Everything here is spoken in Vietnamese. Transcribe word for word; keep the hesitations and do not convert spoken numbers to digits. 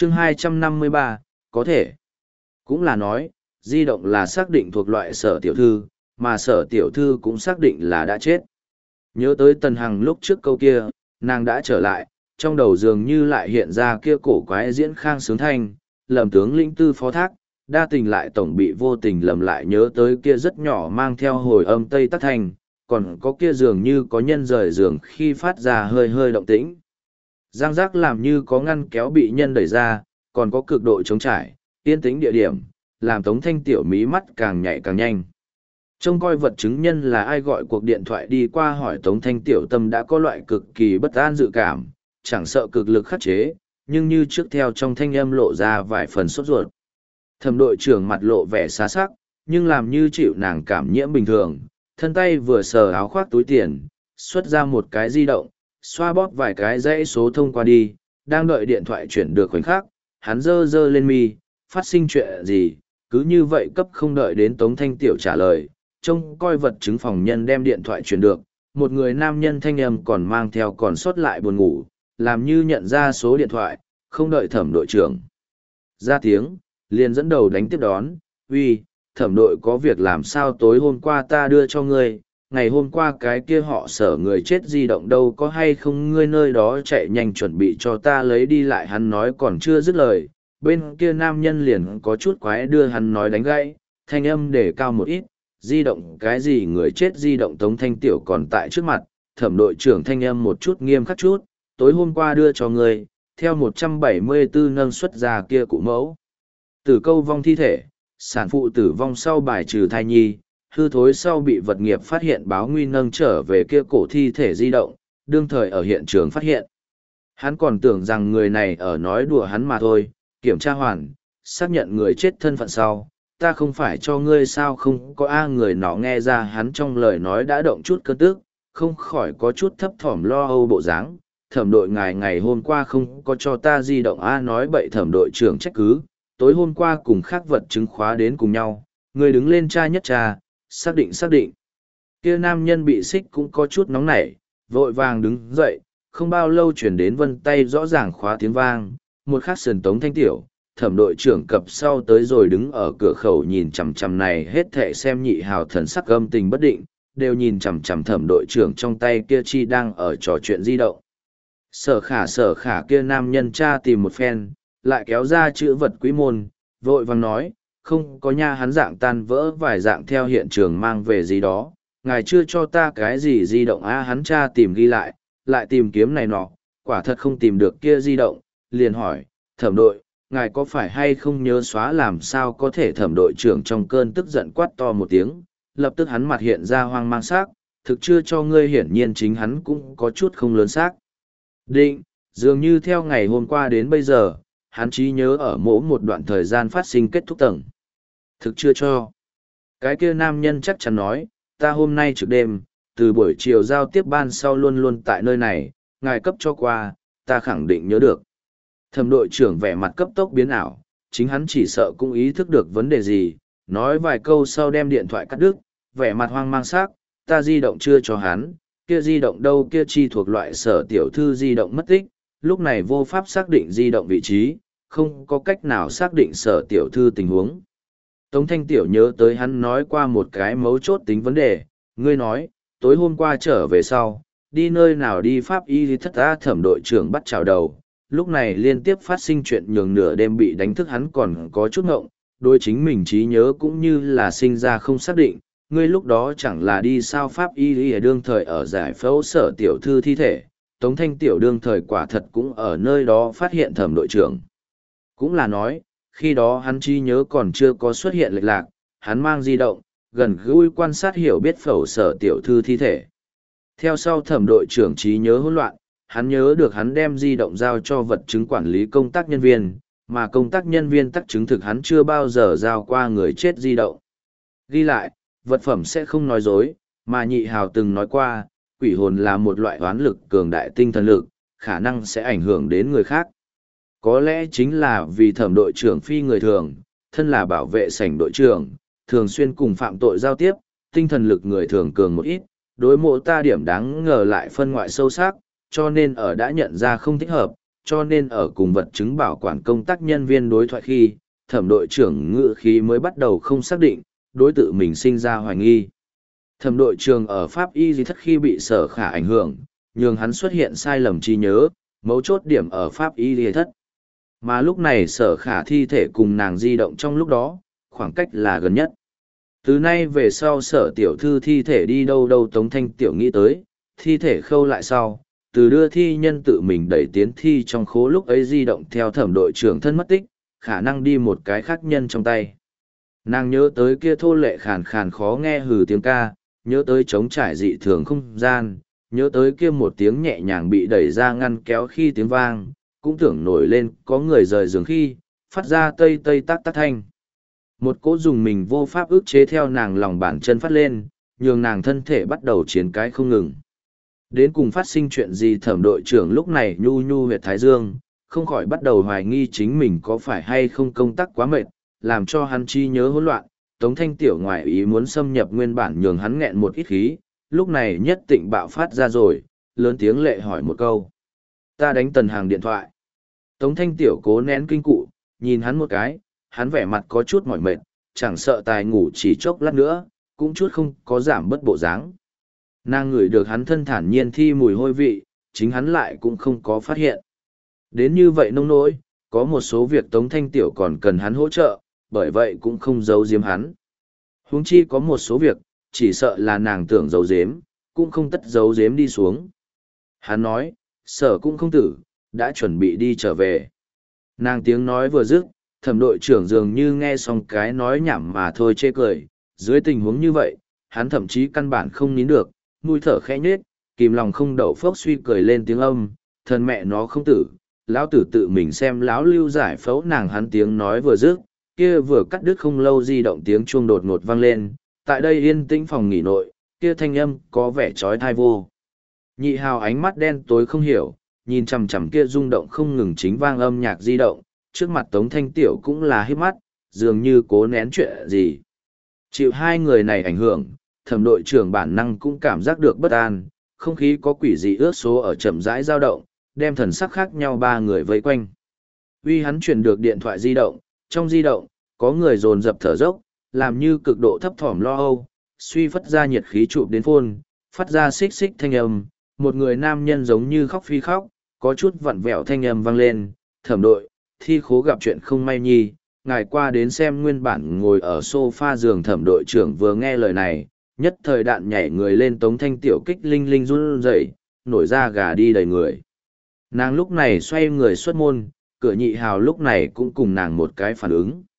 chương hai trăm năm mươi ba, có thể. Cũng là nói, di động là xác định thuộc loại Sở tiểu thư, mà Sở tiểu thư cũng xác định là đã chết. Nhớ tới Tần Hằng lúc trước câu kia, nàng đã trở lại, trong đầu dường như lại hiện ra kia cổ quái diễn khang sướng thanh, lầm tướng lĩnh tư phó thác, đa tình lại tổng bị vô tình lầm lại nhớ tới kia rất nhỏ mang theo hồi âm tây tắc thanh, còn có kia dường như có nhân rời giường khi phát ra hơi hơi động tĩnh. Giang giác làm như có ngăn kéo bị nhân đẩy ra, còn có cực độ chống trải, yên tĩnh địa điểm, làm Tống Thanh Tiểu mí mắt càng nhạy càng nhanh. Trông coi vật chứng nhân là ai gọi cuộc điện thoại đi qua hỏi Tống Thanh Tiểu tâm đã có loại cực kỳ bất an dự cảm, chẳng sợ cực lực khắc chế, nhưng như trước theo trong thanh âm lộ ra vài phần sốt ruột. Thẩm đội trưởng mặt lộ vẻ xá sắc, nhưng làm như chịu nàng cảm nhiễm bình thường, thân tay vừa sờ áo khoác túi tiền, xuất ra một cái di động, xoa bóp vài cái dãy số thông qua đi, đang đợi điện thoại chuyển được khoảnh khắc, hắn dơ dơ lên mi, phát sinh chuyện gì, cứ như vậy cấp không đợi đến Tống Thanh Tiểu trả lời, trông coi vật chứng phòng nhân đem điện thoại chuyển được, một người nam nhân thanh âm còn mang theo còn sót lại buồn ngủ, làm như nhận ra số điện thoại, không đợi thẩm đội trưởng ra tiếng, liền dẫn đầu đánh tiếp đón, uy, thẩm đội có việc làm sao tối hôm qua ta đưa cho ngươi, ngày hôm qua cái kia họ Sở người chết di động đâu có hay không, ngươi nơi đó chạy nhanh chuẩn bị cho ta lấy đi lại. Hắn nói còn chưa dứt lời, bên kia nam nhân liền có chút quái đưa hắn nói đánh gãy, thanh âm để cao một ít, di động cái gì người chết di động. Tống Thanh Tiểu còn tại trước mặt, thẩm đội trưởng thanh âm một chút nghiêm khắc chút, tối hôm qua đưa cho ngươi, theo một trăm bảy mươi bốn nâng xuất ra kia cụ mẫu. Tử câu vong thi thể, sản phụ tử vong sau bài trừ thai nhi, hư thối sau bị vật nghiệp phát hiện báo nguy nâng trở về kia cổ thi thể di động, đương thời ở hiện trường phát hiện. Hắn còn tưởng rằng người này ở nói đùa hắn mà thôi, kiểm tra hoàn, xác nhận người chết thân phận sau, ta không phải cho ngươi sao không có a. Người nọ nghe ra hắn trong lời nói đã động chút cơn tức, không khỏi có chút thấp thỏm lo âu bộ dáng. Thẩm đội ngài ngày hôm qua không có cho ta di động a. Nói bậy. Thẩm đội trưởng trách cứ, tối hôm qua cùng khác vật chứng khóa đến cùng nhau, người đứng lên tra nhất tra, xác định xác định. Kia nam nhân bị xích cũng có chút nóng nảy, vội vàng đứng dậy, không bao lâu chuyển đến vân tay rõ ràng khóa tiếng vang, một khắc sườn Tống Thanh Tiểu, thẩm đội trưởng cập sau tới rồi đứng ở cửa khẩu nhìn chằm chằm này hết thệ xem nhị hào thần sắc âm tình bất định, đều nhìn chằm chằm thẩm đội trưởng trong tay kia chi đang ở trò chuyện di động. Sở khả sở khả kia nam nhân tra tìm một phen, lại kéo ra chữ vật quý môn, vội vàng nói, không có nha. Hắn dạng tan vỡ vài dạng theo hiện trường mang về gì đó, ngài chưa cho ta cái gì di động a. Hắn tra tìm ghi lại, lại tìm kiếm này nọ, quả thật không tìm được kia di động, liền hỏi, thẩm đội, ngài có phải hay không nhớ xóa làm sao có thể. Thẩm đội trưởng trong cơn tức giận quát to một tiếng, lập tức hắn mặt hiện ra hoang mang sắc, thực chưa cho ngươi. Hiển nhiên chính hắn cũng có chút không lớn xác định, dường như theo ngày hôm qua đến bây giờ, hắn trí nhớ ở mỗi một đoạn thời gian phát sinh kết thúc tầng. Thực chưa cho. Cái kia nam nhân chắc chắn nói, ta hôm nay trực đêm, từ buổi chiều giao tiếp ban sau luôn luôn tại nơi này, ngài cấp cho qua, ta khẳng định nhớ được. Thẩm đội trưởng vẻ mặt cấp tốc biến ảo, chính hắn chỉ sợ cũng ý thức được vấn đề gì, nói vài câu sau đem điện thoại cắt đứt, vẻ mặt hoang mang sắc, ta di động chưa cho hắn, kia di động đâu, kia chi thuộc loại Sở tiểu thư di động mất tích, lúc này vô pháp xác định di động vị trí, không có cách nào xác định Sở tiểu thư tình huống. Tống Thanh Tiểu nhớ tới hắn nói qua một cái mấu chốt tính vấn đề, ngươi nói, tối hôm qua trở về sau, đi nơi nào đi pháp y thất ta. Thẩm đội trưởng bắt chào đầu, lúc này liên tiếp phát sinh chuyện nhường nửa đêm bị đánh thức hắn còn có chút ngộng, đối chính mình trí nhớ cũng như là sinh ra không xác định, ngươi lúc đó chẳng là đi sao pháp y đương thời ở giải phẫu Sở tiểu thư thi thể. Tống Thanh Tiểu đương thời quả thật cũng ở nơi đó phát hiện thẩm đội trưởng. Cũng là nói, khi đó hắn trí nhớ còn chưa có xuất hiện lệch lạc, hắn mang di động, gần gũi quan sát hiểu biết phẫu Sở tiểu thư thi thể. Theo sau thẩm đội trưởng trí nhớ hỗn loạn, hắn nhớ được hắn đem di động giao cho vật chứng quản lý công tác nhân viên, mà công tác nhân viên tác chứng thực hắn chưa bao giờ giao qua người chết di động. Ghi lại, vật phẩm sẽ không nói dối, mà nhị hào từng nói qua, quỷ hồn là một loại oán lực cường đại tinh thần lực, khả năng sẽ ảnh hưởng đến người khác. Có lẽ chính là vì thẩm đội trưởng phi người thường, thân là bảo vệ sảnh đội trưởng, thường xuyên cùng phạm tội giao tiếp, tinh thần lực người thường cường một ít, đối mộ ta điểm đáng ngờ lại phân ngoại sâu sắc, cho nên ở đã nhận ra không thích hợp, cho nên ở cùng vật chứng bảo quản công tác nhân viên đối thoại khi, thẩm đội trưởng ngự khí mới bắt đầu không xác định, đối tự mình sinh ra hoài nghi. Thẩm đội trưởng ở Pháp y di thất khi bị sở khả ảnh hưởng, nhường hắn xuất hiện sai lầm trí nhớ, mấu chốt điểm ở Pháp y di thất. Mà lúc này sở khả thi thể cùng nàng di động trong lúc đó, khoảng cách là gần nhất. Từ nay về sau sở tiểu thư thi thể đi đâu đâu Tống Thanh Tiểu nghĩ tới, thi thể khâu lại sau, từ đưa thi nhân tự mình đẩy tiến thi trong khố lúc ấy di động theo thẩm đội trưởng thân mất tích, khả năng đi một cái khác nhân trong tay. Nàng nhớ tới kia thô lệ khàn khàn khó nghe hừ tiếng ca, nhớ tới trống trải dị thường không gian, nhớ tới kia một tiếng nhẹ nhàng bị đẩy ra ngăn kéo khi tiếng vang, cũng tưởng nổi lên có người rời giường khi, phát ra tây tây tắc tắc thanh. Một cỗ dùng mình vô pháp ức chế theo nàng lòng bàn chân phát lên, nhường nàng thân thể bắt đầu chiến cái không ngừng. Đến cùng phát sinh chuyện gì thẩm đội trưởng lúc này nhu nhu huyệt thái dương, không khỏi bắt đầu hoài nghi chính mình có phải hay không công tác quá mệt, làm cho hắn chi nhớ hỗn loạn. Tống Thanh Tiểu ngoại ý muốn xâm nhập nguyên bản nhường hắn nghẹn một ít khí, lúc này nhất tịnh bạo phát ra rồi, lớn tiếng lệ hỏi một câu. Ta đánh Tần Hàng điện thoại. Tống Thanh Tiểu cố nén kinh cụ, nhìn hắn một cái, hắn vẻ mặt có chút mỏi mệt, chẳng sợ tài ngủ chỉ chốc lát nữa, cũng chút không có giảm bất bộ dáng. Nàng ngửi được hắn thân thản nhiên thi mùi hôi vị, chính hắn lại cũng không có phát hiện. Đến như vậy nông nỗi, có một số việc Tống Thanh Tiểu còn cần hắn hỗ trợ, bởi vậy cũng không giấu giếm hắn. Huống chi có một số việc, chỉ sợ là nàng tưởng giấu giếm, cũng không tất giấu giếm đi xuống. Hắn nói, sở cũng không tử, đã chuẩn bị đi trở về. Nàng tiếng nói vừa dứt, thẩm đội trưởng dường như nghe xong cái nói nhảm mà thôi chê cười. Dưới tình huống như vậy, hắn thậm chí căn bản không nín được, mũi thở khẽ nhếch, kìm lòng không đậu phốc suy cười lên tiếng âm, thân mẹ nó không tử, lão tử tự mình xem lão lưu giải phẫu nàng. Hắn tiếng nói vừa dứt, kia vừa cắt đứt không lâu di động tiếng chuông đột ngột vang lên, tại đây yên tĩnh phòng nghỉ nội, kia thanh âm có vẻ trói thai vô. Nhị hào ánh mắt đen tối không hiểu, nhìn chằm chằm kia rung động không ngừng chính vang âm nhạc di động, trước mặt Tống Thanh Tiểu cũng là híp mắt, dường như cố nén chuyện gì. Chịu hai người này ảnh hưởng, thẩm đội trưởng bản năng cũng cảm giác được bất an, không khí có quỷ dị ước số ở chậm rãi dao động, đem thần sắc khác nhau ba người vây quanh. Uy hắn chuyển được điện thoại di động, trong di động, có người dồn dập thở dốc, làm như cực độ thấp thỏm lo âu, suy phất ra nhiệt khí chụp đến phôn, phát ra xích xích thanh âm, một người nam nhân giống như khóc phi khóc, có chút vặn vẹo thanh âm vang lên, thẩm đội, thi khố gặp chuyện không may nhi, ngài qua đến xem. Nguyên bản ngồi ở sofa giường thẩm đội trưởng vừa nghe lời này, nhất thời đạn nhảy người lên. Tống Thanh Tiểu kích linh linh run rẩy, nổi da gà đi đầy người. Nàng lúc này xoay người xuất môn, cửa nhị hào lúc này cũng cùng nàng một cái phản ứng.